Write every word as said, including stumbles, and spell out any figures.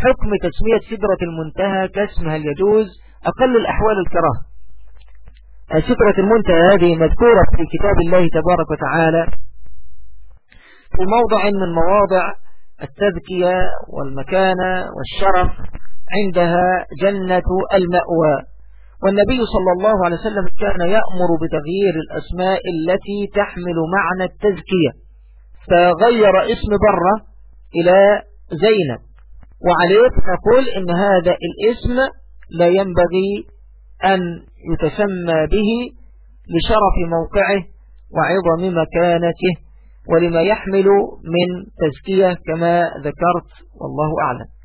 حكم تسمية سدرة المنتهى كاسمها اليجوز أقل الأحوال الكراهة. سدرة المنتهى هذه مذكورة في كتاب الله تبارك وتعالى في موضع من مواضع التذكية والمكانة والشرف، عندها جنة المأوى. والنبي صلى الله عليه وسلم كان يأمر بتغيير الأسماء التي تحمل معنى التزكية، فغير اسم برة إلى زينب، وعليه نقول إن هذا الاسم لا ينبغي أن يتسمى به لشرف موقعه وعظم مكانته ولما يحمل من تزكية كما ذكرت، والله أعلم.